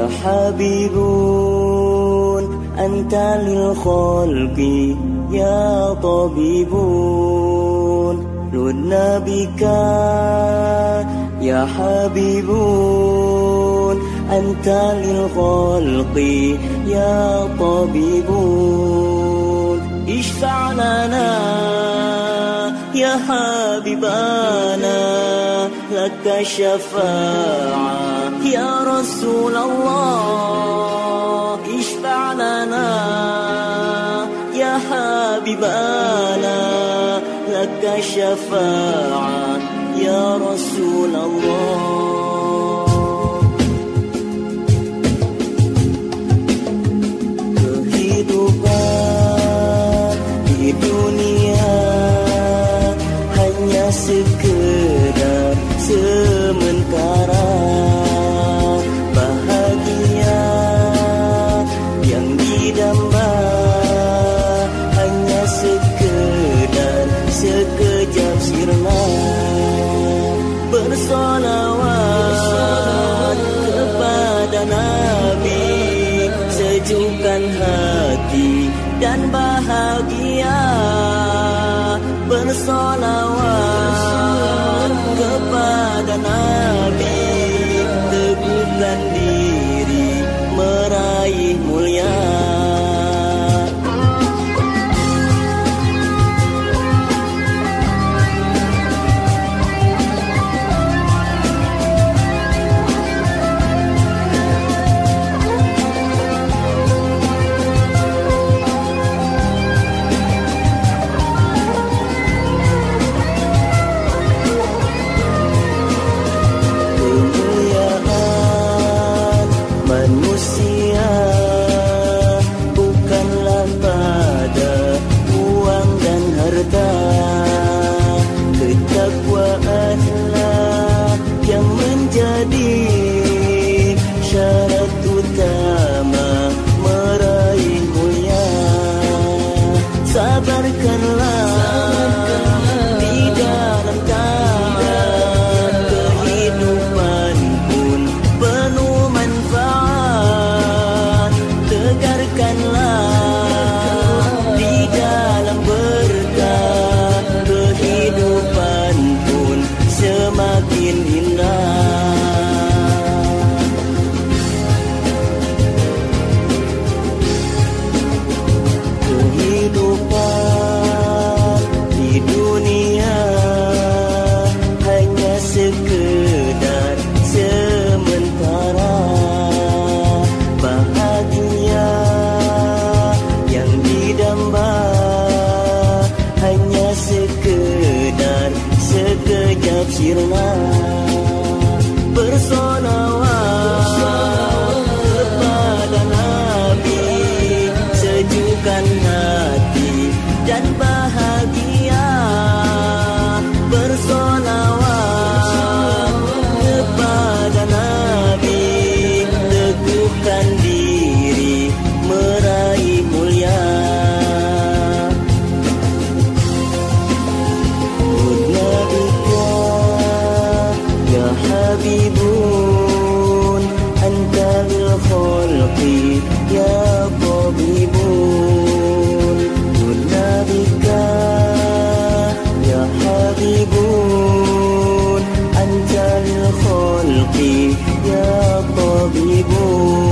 habibun anta lil khalqi ya tabibun lunna bika ya habibun anta lil khalqi ya tabibun ishfa' lana ya habibana laka syafa'ah ya Rasulullah ishfa' lana ya habibana laka syafa'ah ya Rasulullah. Kehidupan di dunia hanya sekedar sementara, bahagia yang didamba hanya sekedar sekejap sirna. Bersolawat kepada Nabi, sejukkan hati dan bahagia. Bersolawat kepada Nabi, teguhkan diri meraih mulia. Habibun